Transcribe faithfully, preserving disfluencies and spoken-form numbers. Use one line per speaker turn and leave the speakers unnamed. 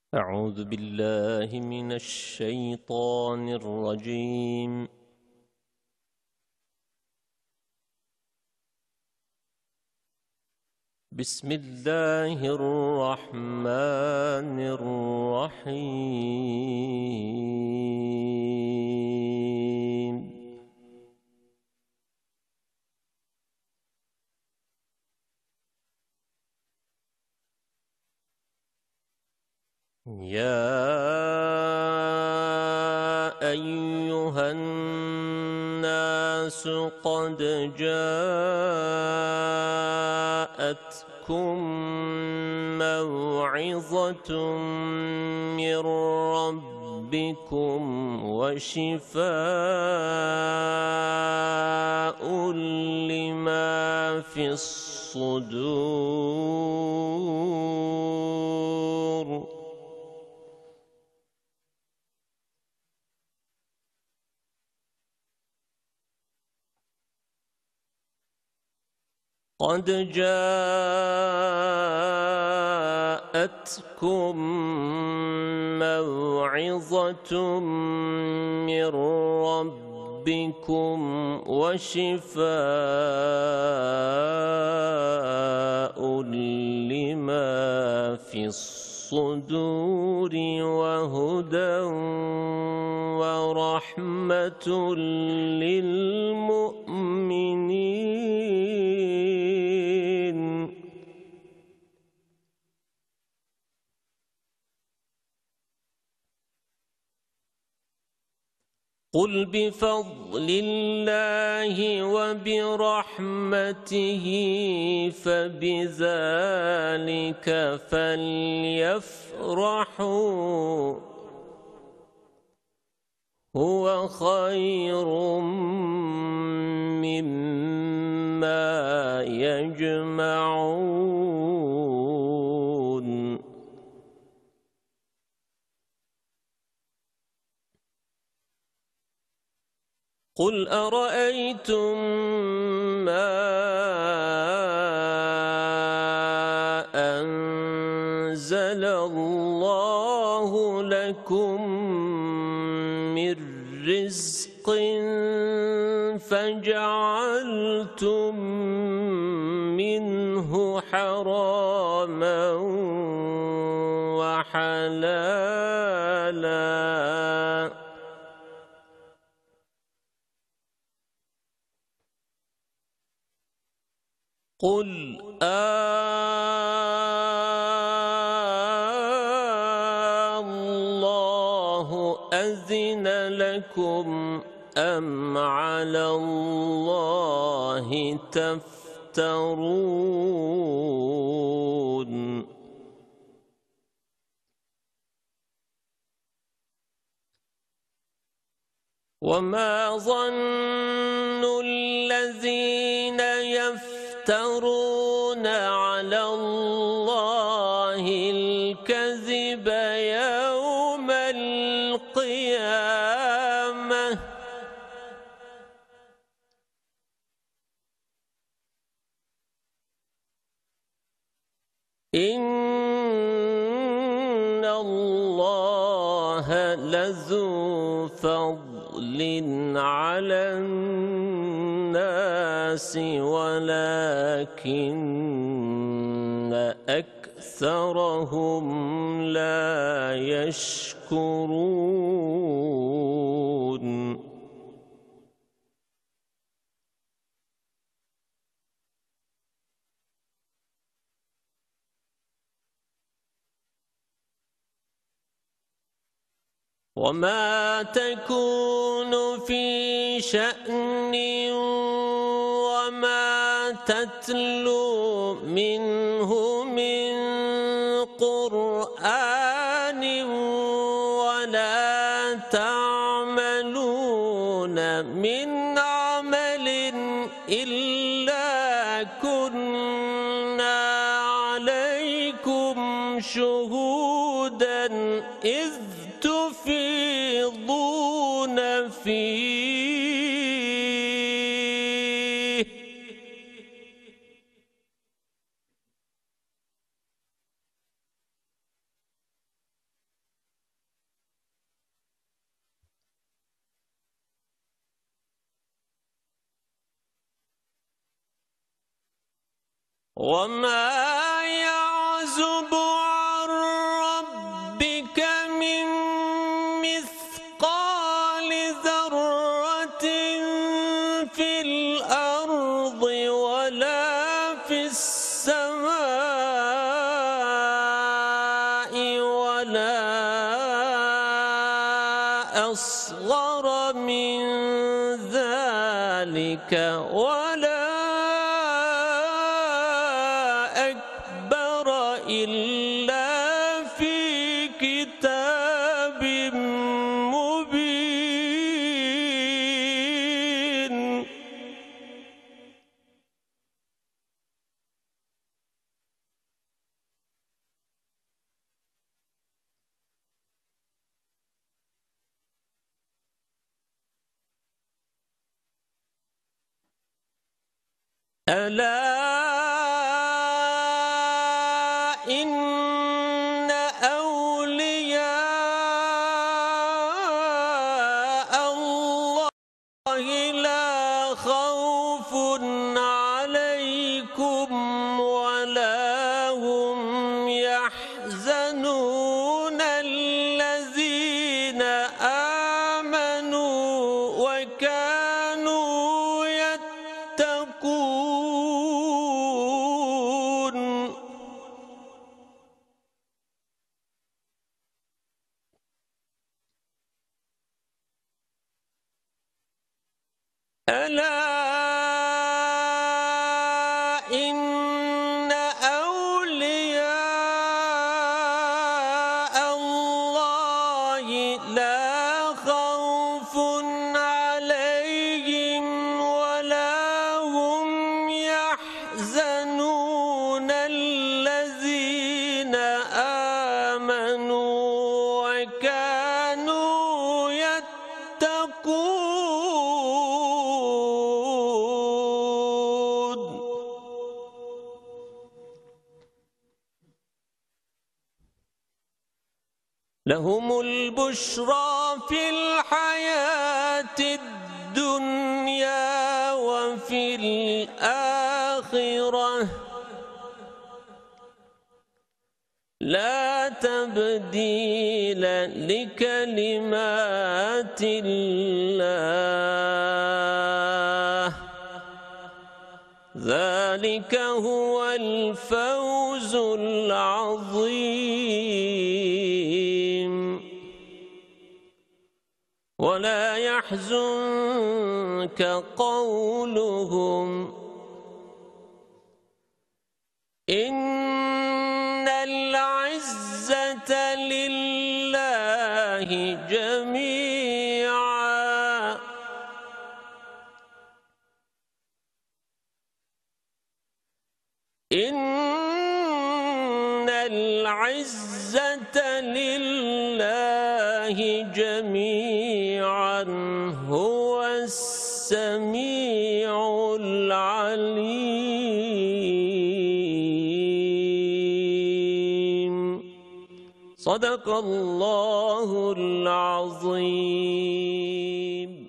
أعوذ بالله من الشيطان الرجيم. بسم الله الرحمن الرحيم. يا أيها الناس قد جاءتكم موعظة من ربكم وشفاء لما في الصدور. قد جاءتكم موعظة من ربكم وشفاء لما في الصدور وهدى ورحمة للمؤمنين. قل بفضل الله وبرحمته فبذلك فليفرحوا هو خير مما يجمعون. قل أرأيتم ما أنزل الله لكم من رزق فجعلتم منه حراما وحلالا قل الله أذن لكم أم على الله تفترون. وما ظن الذين يفترون على الله الكذب يوم القيامة إن الله لذو فضل على الناس ولكن أكثرهم لا يشكرون. وما تكون في شأن وما تتلو منه من قرآن ولا تعملون من عمل إلا كنا عليكم شهودا إذ تفيضون فيه وما يعزب عن ربك من مثقال ذرة في الأرض ولا في السماء ولا أصغر من ذلك ولا أكبر إلا في كتاب مبين. ألا إن أولياء الله لا خوف عليكم ولا هم يحزنون الذين آمنوا وكانوا يتقون. ألا إن أولياء الله لا خوف عليهم ولا هم يحزنون الذين آمنوا وكانوا يتقون. لهم البشرى في الحياة الدنيا وفي الآخرة لا تبديل لكلمات الله ذلك هو الفوز العظيم. ولا يحزنك قولهم إن العزة لله جميعا إن العزة لله جميعا هو السميع العليم. صدق الله العظيم.